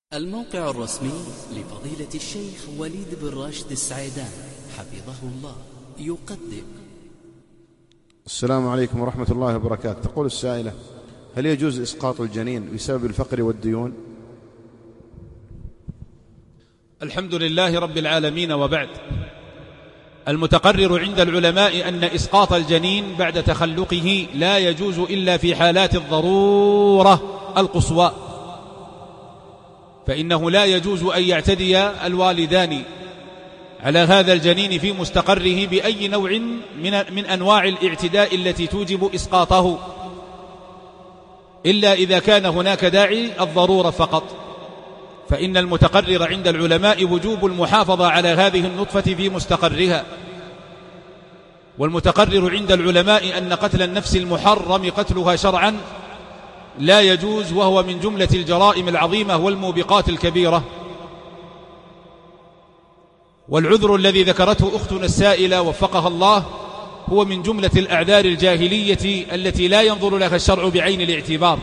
الموقع الرسمي لفضيلة الشيخ وليد بن راشد السعيدان حفظه الله يقدم. السلام عليكم ورحمة الله وبركاته. تقول السائلة: هل يجوز إسقاط الجنين بسبب الفقر والديون؟ الحمد لله رب العالمين، وبعد. المتقرر عند العلماء أن إسقاط الجنين بعد تخلقه لا يجوز إلا في حالات الضرورة القصوى، فإنه لا يجوز أن يعتدي الوالدان على هذا الجنين في مستقره بأي نوع من أنواع الاعتداء التي توجب إسقاطه، إلا إذا كان هناك داعي الضرورة فقط. فإن المتقرر عند العلماء وجوب المحافظة على هذه النطفة في مستقرها. والمتقرر عند العلماء أن قتل النفس المحرم قتلها شرعا لا يجوز، وهو من جملة الجرائم العظيمة والموبقات الكبيرة. والعذر الذي ذكرته أختنا السائلة وفقها الله هو من جملة الأعذار الجاهلية التي لا ينظر لها الشرع بعين الاعتبار.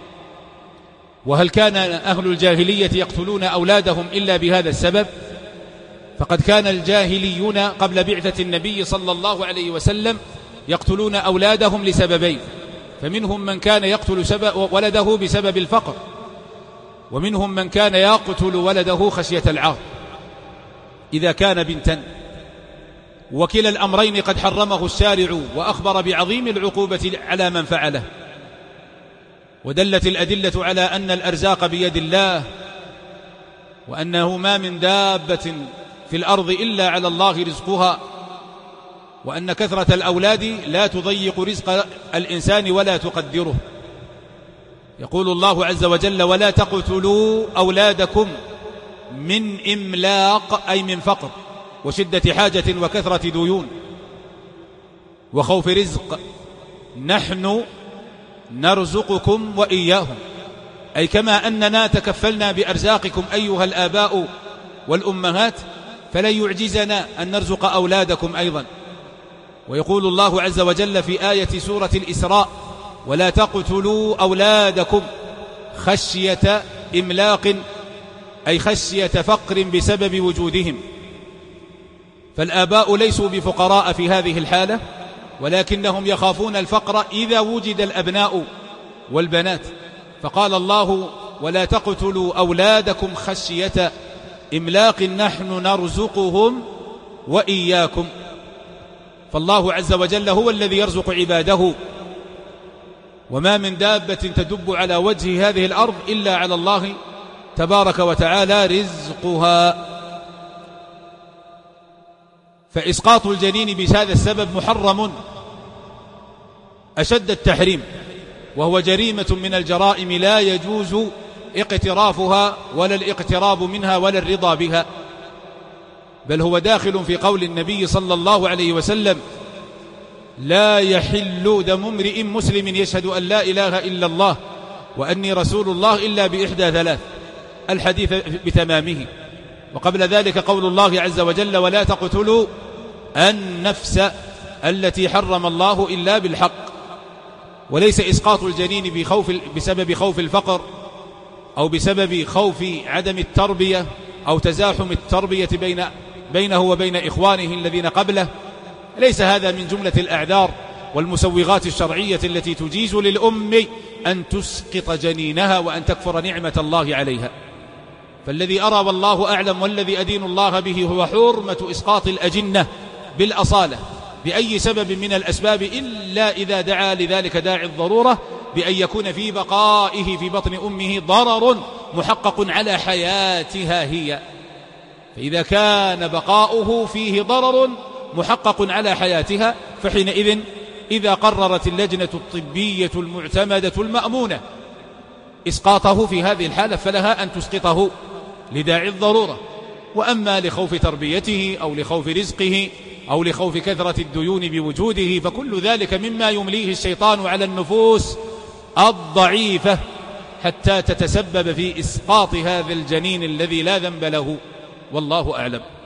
وهل كان أهل الجاهلية يقتلون أولادهم إلا بهذا السبب؟ فقد كان الجاهليون قبل بعثة النبي صلى الله عليه وسلم يقتلون أولادهم لسببين: فمنهم من كان يقتل ولده بسبب الفقر، ومنهم من كان يقتل ولده خشية العار إذا كان بنتا. وكلا الأمرين قد حرمه الشارع وأخبر بعظيم العقوبة على من فعله. ودلت الأدلة على أن الأرزاق بيد الله، وأنه ما من دابة في الأرض إلا على الله رزقها، وأن كثرة الأولاد لا تضيق رزق الإنسان ولا تقدره. يقول الله عز وجل: ولا تقتلوا أولادكم من إملاق، أي من فقر وشدة حاجة وكثرة ديون وخوف رزق، نحن نرزقكم وإياهم، أي كما أننا تكفلنا بأرزاقكم أيها الآباء والأمهات فلن يعجزنا أن نرزق أولادكم أيضا. ويقول الله عز وجل في آية سورة الإسراء: ولا تقتلوا أولادكم خشية إملاق، أي خشية فقر بسبب وجودهم. فالآباء ليسوا بفقراء في هذه الحالة، ولكنهم يخافون الفقر إذا وجد الأبناء والبنات. فقال الله: ولا تقتلوا أولادكم خشية إملاق نحن نرزقهم وإياكم. فالله عز وجل هو الذي يرزق عباده، وما من دابة تدب على وجه هذه الأرض إلا على الله تبارك وتعالى رزقها. فإسقاط الجنين بهذا السبب محرم أشد التحريم، وهو جريمة من الجرائم لا يجوز اقترافها ولا الاقتراب منها ولا الرضا بها، بل هو داخل في قول النبي صلى الله عليه وسلم: لا يحل دم امرئ مسلم يشهد أن لا إله إلا الله وأني رسول الله إلا بإحدى ثلاث، الحديث بتمامه. وقبل ذلك قول الله عز وجل: ولا تقتلوا النفس التي حرم الله إلا بالحق. وليس إسقاط الجنين بسبب خوف الفقر أو بسبب خوف عدم التربية أو تزاحم التربية بينه وبين إخوانه الذين قبله، ليس هذا من جملة الأعذار والمسوغات الشرعية التي تجيز للأم أن تسقط جنينها وأن تكفر نعمة الله عليها. فالذي أرى والله أعلم والذي أدين الله به هو حرمة إسقاط الأجنة بالأصالة بأي سبب من الأسباب، إلا إذا دعا لذلك داعي الضرورة بأن يكون في بقائه في بطن أمه ضرر محقق على حياتها هي. فإذا كان بقاؤه فيه ضرر محقق على حياتها، فحينئذ إذا قررت اللجنة الطبية المعتمدة المأمونة إسقاطه في هذه الحالة فلها أن تسقطه لداعي الضرورة. وأما لخوف تربيته أو لخوف رزقه أو لخوف كثرة الديون بوجوده فكل ذلك مما يمليه الشيطان على النفوس الضعيفة حتى تتسبب في إسقاط هذا الجنين الذي لا ذنب له، والله أعلم.